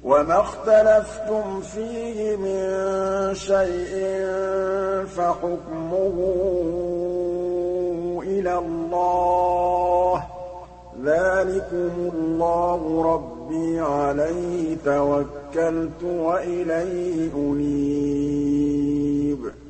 وَمَا اخْتَلَفْتُمْ فِيهِ مِن شَيْءٍ فَحُكْمُهُ إِلَى اللَّهِ ۚ ذَٰلِكُمُ اللَّهُ رَبِّي عَلَيْهِ تَوَكَّلْتُ وَإِلَيْهِ أُنِيبُ